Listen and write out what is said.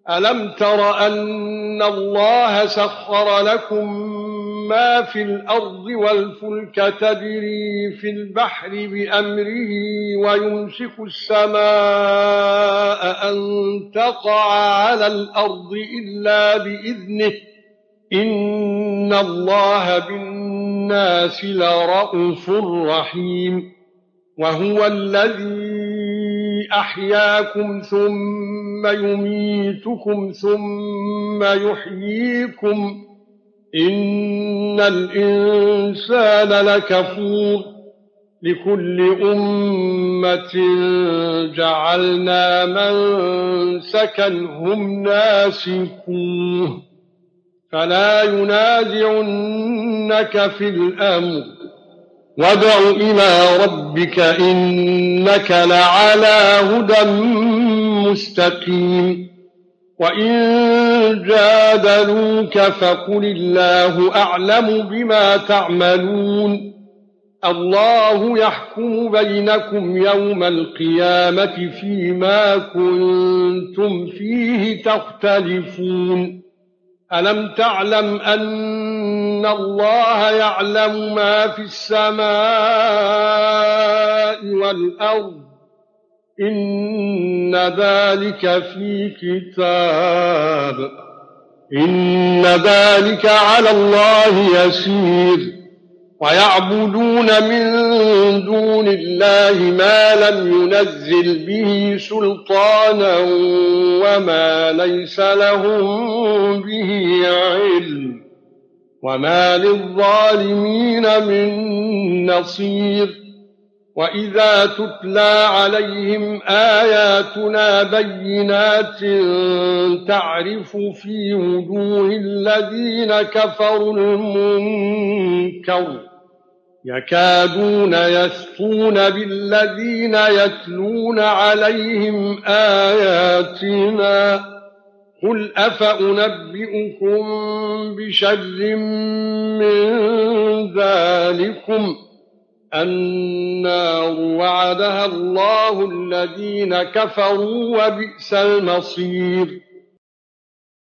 ألم تر أن الله سخر لكم ما في الأرض والفلك تجري في البحر بأمره ويمسك السماء أن تقع على الأرض إلا بإذنه إن الله بالناس لرءوف رحيم وهو الذي أحياكم ثم يميتكم ثم يحييكم إن الإنسان لكفور لكل أمة جعلنا منسكا هم ناسكوه فلا ينازعنك في الأمر وادع إلى ربك إنك لعلى هدى مستقيم وإن جادلوك فقل الله أعلم بما تعملون الله يحكم بينكم يوم القيامة فيما كنتم فيه تختلفون ألم تعلم أن الله يعلم ما في السماء والأرض إن ذلك في كتاب إن ذلك على الله يسير ويعبدون من دون الله ما لم ينزل به سلطانا وما ليس لهم به علم وما للظالمين من نصير وإذا تتلى عليهم آياتنا بينات تعرف في وجوه الذين كفروا المنكر يكادون يسطون بالذين يتلون عليهم آياتنا قل أفأنبئكم بشر من ذلكم النار وعدها الله الذين كفروا وبئس المصير